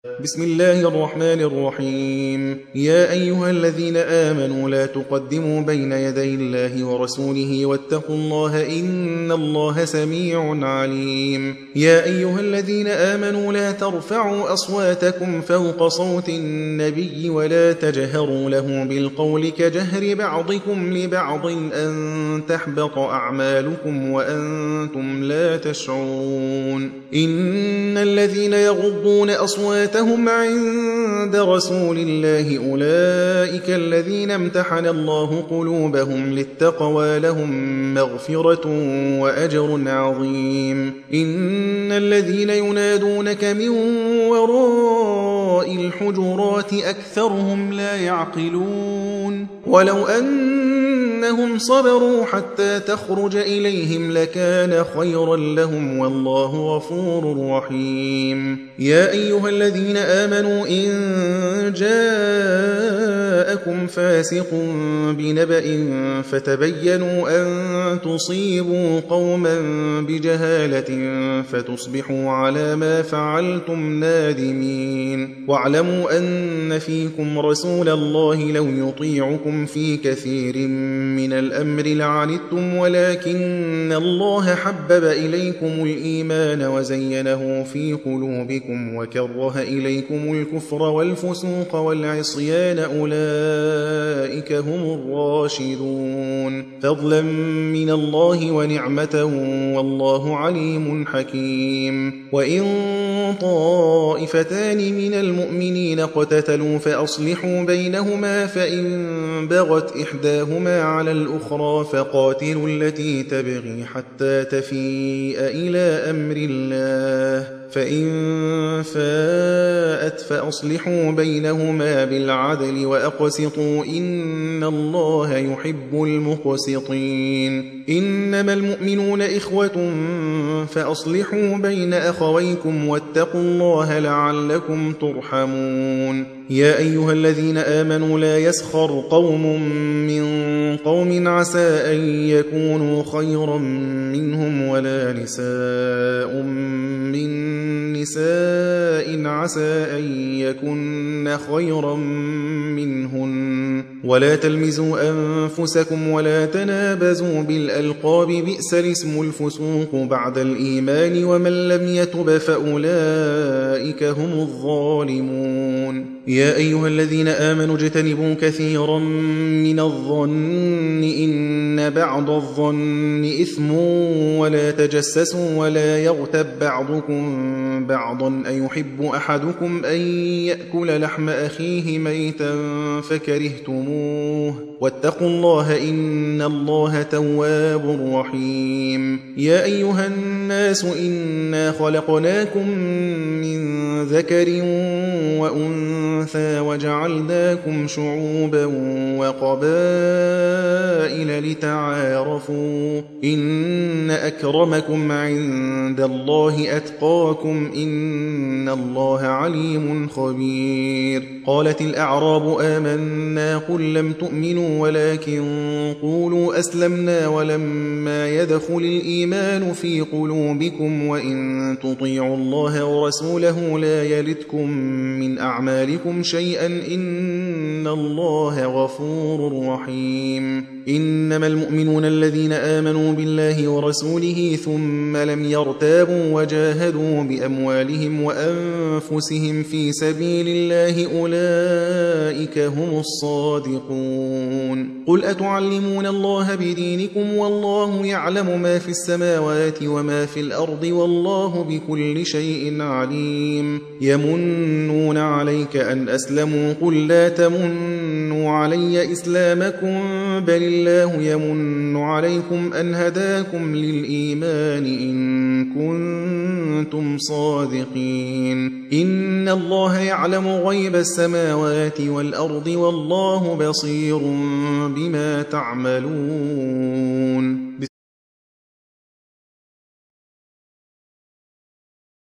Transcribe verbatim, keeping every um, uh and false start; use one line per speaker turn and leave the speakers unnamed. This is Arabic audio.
بسم الله الرحمن الرحيم. يا أيها الذين آمنوا لا تقدموا بين يدي الله ورسوله واتقوا الله إن الله سميع عليم. يا أيها الذين آمنوا لا ترفعوا أصواتكم فوق صوت النبي ولا تجهروا له بالقول كجهر بعضكم لبعض أن تحبط أعمالكم وأنتم لا تشعرون. إن الذين يغضون أصواتهم هم عند رسول الله أولئك الذين امتحن الله قلوبهم للتقوى لهم مغفرة وأجر عظيم. إن الذين ينادونك من وراء الحجرات أكثرهم لا يعقلون. ولو أنهم صبروا حتى تخرج إليهم لكان خيرا لهم والله غفور رحيم. يا أيها الذين آمنوا إن جاءكم فاسق بنبأ فتبينوا أن تصيبوا قوما بجهالة فتصبحوا على ما فعلتم نادمين. واعلموا أن فيكم رسول الله لو يطيعكم في كثير من الأمر لعنتم ولكن الله حبب إليكم الإيمان وزينه في قلوبكم وكره إليكم الكفر والفسوق والعصيان أولئك هم الراشدون فضلا من الله ونعمة والله عليم حكيم. وإن طائفتان من المؤمنين اقتتلوا فأصلحوا بينهما فإن بغت إحداهما على الأخرى فقاتلوا التي تبغي حتى تفيء إلى أمر الله فإن فاءت فأصلحوا بينهما بالعدل وأقسطوا إن الله يحب المقسطين. إنما المؤمنون إخوة فأصلحوا بين أخويكم واتقوا الله لعلكم ترحمون. يا أيها الذين آمنوا لا يسخر قوم من قوم عسى أن يكونوا خيرا منهم ولا نساء من نساء عسى أن يكن خيرا منهن ولا تلمزوا أنفسكم ولا تنابزوا بالألقاب بئس الاسم الفسوق بعد الإيمان ومن لم يتب فأولئك هم الظالمون. يا أيها الذين آمنوا اجتنبوا كثيرا من الظن إن بعض الظن إثم ولا تجسسوا ولا يغتب بعضكم بعضا أيحب أحدكم أن يأكل لحم أخيه ميتا فكرهتموه واتقوا الله إن الله تواب رحيم. يا أيها الناس إنا خلقناكم من ذكر وأنثى وجعلناكم شعوبا وقبائل لتعارفوا إن أكرمكم عند الله أتقاكم إن الله عليم خبير. قالت الأعراب آمنا قل لم تؤمنوا ولكن قولوا أسلمنا ولما يدخل الإيمان في قلوبكم وإن تطيعوا الله ورسوله لا يلتكم من أعمالكم شيئا إن الله غفور رحيم. إنما المؤمنون الذين آمنوا بالله ورسوله ثم لم يرتابوا وجاهدوا بأموالهم وأنفسهم في سبيل الله أولئك هم الصادقون. قل أتعلمون الله بدينكم والله يعلم ما في السماوات وما في الأرض والله بكل شيء عليم. يمنون عليك أن أسلموا قل لا تمنوا علي إسلامكم بل الله يمن عليكم أن هداكم للإيمان إن كنتم صادقين. إن الله يعلم غيب السماوات والأرض والله بصير بما تعملون.